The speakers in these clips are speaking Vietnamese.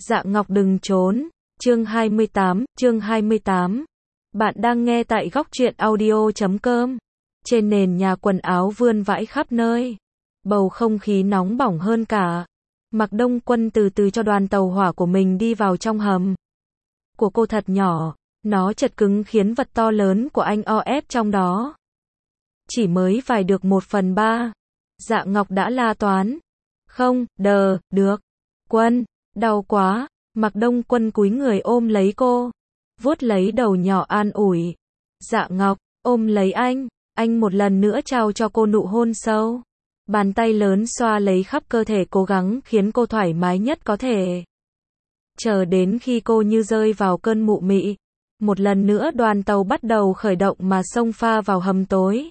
Dạ Ngọc đừng trốn. Chương 28. Bạn đang nghe tại góc truyện audio.com. Trên nền nhà quần áo vươn vãi khắp nơi. Bầu không khí nóng bỏng hơn cả. Mạc Đông Quân từ từ cho đoàn tàu hỏa của mình đi vào trong hầm. Của cô thật nhỏ, nó chật cứng khiến vật to lớn của anh o ép trong đó. Chỉ mới vài được 1/3. Dạ Ngọc đã la toán. Không, được. Quân, đau quá. Mạc Đông Quân cúi người ôm lấy cô, vuốt lấy đầu nhỏ an ủi. Dạ Ngọc, ôm lấy anh một lần nữa trao cho cô nụ hôn sâu. Bàn tay lớn xoa lấy khắp cơ thể cố gắng khiến cô thoải mái nhất có thể. Chờ đến khi cô như rơi vào cơn mụ mị, một lần nữa đoàn tàu bắt đầu khởi động mà xông pha vào hầm tối.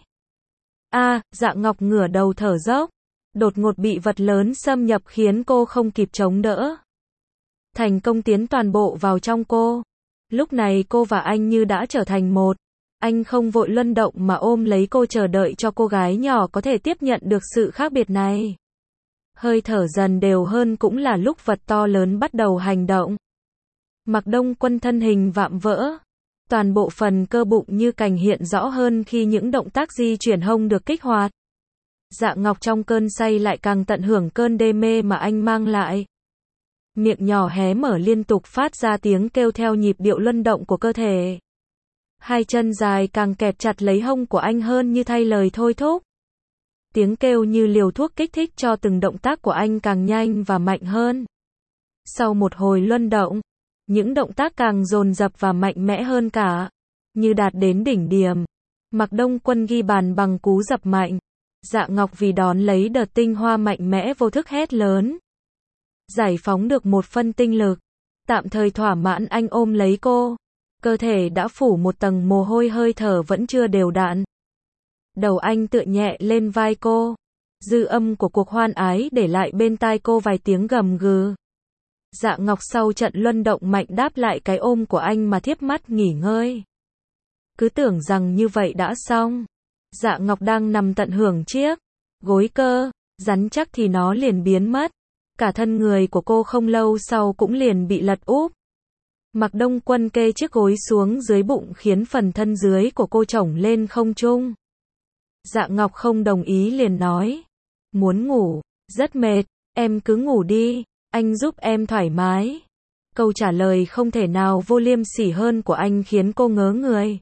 Dạ Ngọc ngửa đầu thở dốc, đột ngột bị vật lớn xâm nhập khiến cô không kịp chống đỡ. Thành công tiến toàn bộ vào trong cô. Lúc này cô và anh như đã trở thành một. Anh không vội luân động mà ôm lấy cô chờ đợi cho cô gái nhỏ có thể tiếp nhận được sự khác biệt này. Hơi thở dần đều hơn cũng là lúc vật to lớn bắt đầu hành động. Mạc Đông Quân thân hình vạm vỡ. Toàn bộ phần cơ bụng như cành hiện rõ hơn khi những động tác di chuyển hông được kích hoạt. Dạ Ngọc trong cơn say lại càng tận hưởng cơn đê mê mà anh mang lại. Miệng nhỏ hé mở liên tục phát ra tiếng kêu theo nhịp điệu luân động của cơ thể. Hai chân dài càng kẹp chặt lấy hông của anh hơn như thay lời thôi thúc. Tiếng kêu như liều thuốc kích thích cho từng động tác của anh càng nhanh và mạnh hơn. Sau một hồi luân động, những động tác càng dồn dập và mạnh mẽ hơn cả. Như đạt đến đỉnh điểm. Mạc Đông Quân ghi bàn bằng cú dập mạnh. Dạ Ngọc vì đón lấy đợt tinh hoa mạnh mẽ vô thức hét lớn. Giải phóng được một phân tinh lực. Tạm thời thỏa mãn anh ôm lấy cô. Cơ thể đã phủ một tầng mồ hôi hơi thở vẫn chưa đều đặn. Đầu anh tựa nhẹ lên vai cô. Dư âm của cuộc hoan ái để lại bên tai cô vài tiếng gầm gừ. Dạ Ngọc sau trận luân động mạnh đáp lại cái ôm của anh mà thiếp mắt nghỉ ngơi. Cứ tưởng rằng như vậy đã xong. Dạ Ngọc đang nằm tận hưởng chiếc gối cơ rắn chắc thì nó liền biến mất. Cả thân người của cô không lâu sau cũng liền bị lật úp. Mạc Đông Quân kê chiếc gối xuống dưới bụng khiến phần thân dưới của cô chổng lên không trung. Dạ Ngọc không đồng ý liền nói. Muốn ngủ, rất mệt, em cứ ngủ đi, anh giúp em thoải mái. Câu trả lời không thể nào vô liêm sỉ hơn của anh khiến cô ngớ người.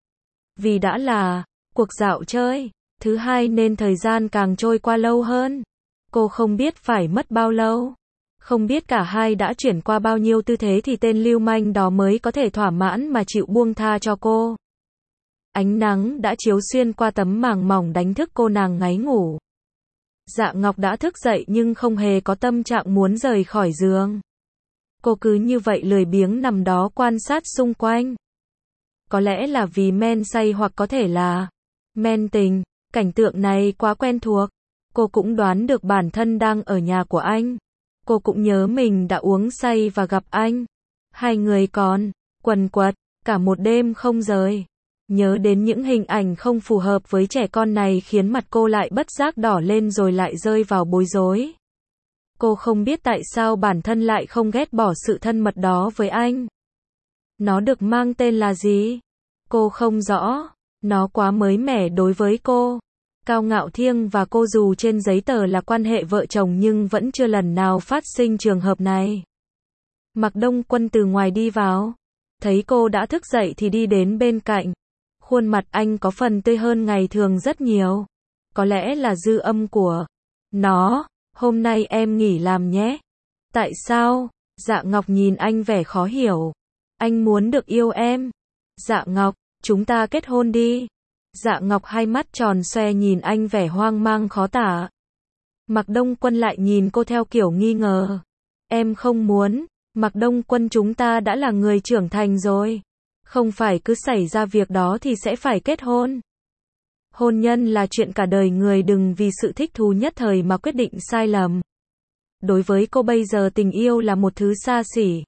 Vì đã là cuộc dạo chơi thứ hai nên thời gian càng trôi qua lâu hơn. Cô không biết phải mất bao lâu. Không biết cả hai đã chuyển qua bao nhiêu tư thế thì tên lưu manh đó mới có thể thỏa mãn mà chịu buông tha cho cô. Ánh nắng đã chiếu xuyên qua tấm màng mỏng đánh thức cô nàng ngáy ngủ. Dạ Ngọc đã thức dậy nhưng không hề có tâm trạng muốn rời khỏi giường. Cô cứ như vậy lười biếng nằm đó quan sát xung quanh. Có lẽ là vì men say hoặc có thể là men tình, cảnh tượng này quá quen thuộc. Cô cũng đoán được bản thân đang ở nhà của anh. Cô cũng nhớ mình đã uống say và gặp anh. Hai người còn quần quật cả một đêm không rời. Nhớ đến những hình ảnh không phù hợp với trẻ con này khiến mặt cô lại bất giác đỏ lên rồi lại rơi vào bối rối. Cô không biết tại sao bản thân lại không ghét bỏ sự thân mật đó với anh. Nó được mang tên là gì? Cô không rõ. Nó quá mới mẻ đối với cô. Cao Ngạo Thiêng và cô dù trên giấy tờ là quan hệ vợ chồng nhưng vẫn chưa lần nào phát sinh trường hợp này. Mạc Đông Quân từ ngoài đi vào. Thấy cô đã thức dậy thì đi đến bên cạnh. Khuôn mặt anh có phần tươi hơn ngày thường rất nhiều. Có lẽ là dư âm của nó. Hôm nay em nghỉ làm nhé. Tại sao? Dạ Ngọc nhìn anh vẻ khó hiểu. Anh muốn được yêu em. Dạ Ngọc, chúng ta kết hôn đi. Dạ Ngọc hai mắt tròn xoe nhìn anh vẻ hoang mang khó tả. Mạc Đông Quân lại nhìn cô theo kiểu nghi ngờ. Em không muốn. Mạc Đông Quân chúng ta đã là người trưởng thành rồi. Không phải cứ xảy ra việc đó thì sẽ phải kết hôn. Hôn nhân là chuyện cả đời người, đừng vì sự thích thú nhất thời mà quyết định sai lầm. Đối với cô bây giờ tình yêu là một thứ xa xỉ.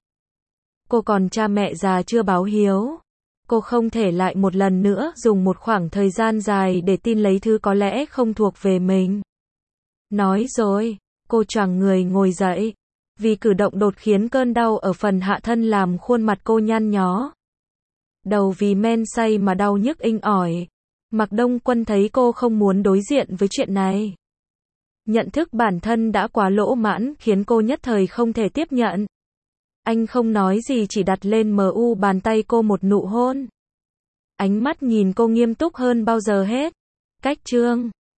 Cô còn cha mẹ già chưa báo hiếu. Cô không thể lại một lần nữa dùng một khoảng thời gian dài để tin lấy thứ có lẽ không thuộc về mình. Nói rồi, cô choàng người ngồi dậy. Vì cử động đột khiến cơn đau ở phần hạ thân làm khuôn mặt cô nhăn nhó. Đầu vì men say mà đau nhức inh ỏi. Mạc Đông Quân thấy cô không muốn đối diện với chuyện này. Nhận thức bản thân đã quá lỗ mãn khiến cô nhất thời không thể tiếp nhận. Anh không nói gì chỉ đặt lên mu bàn tay cô một nụ hôn. Ánh mắt nhìn cô nghiêm túc hơn bao giờ hết. Cách Trương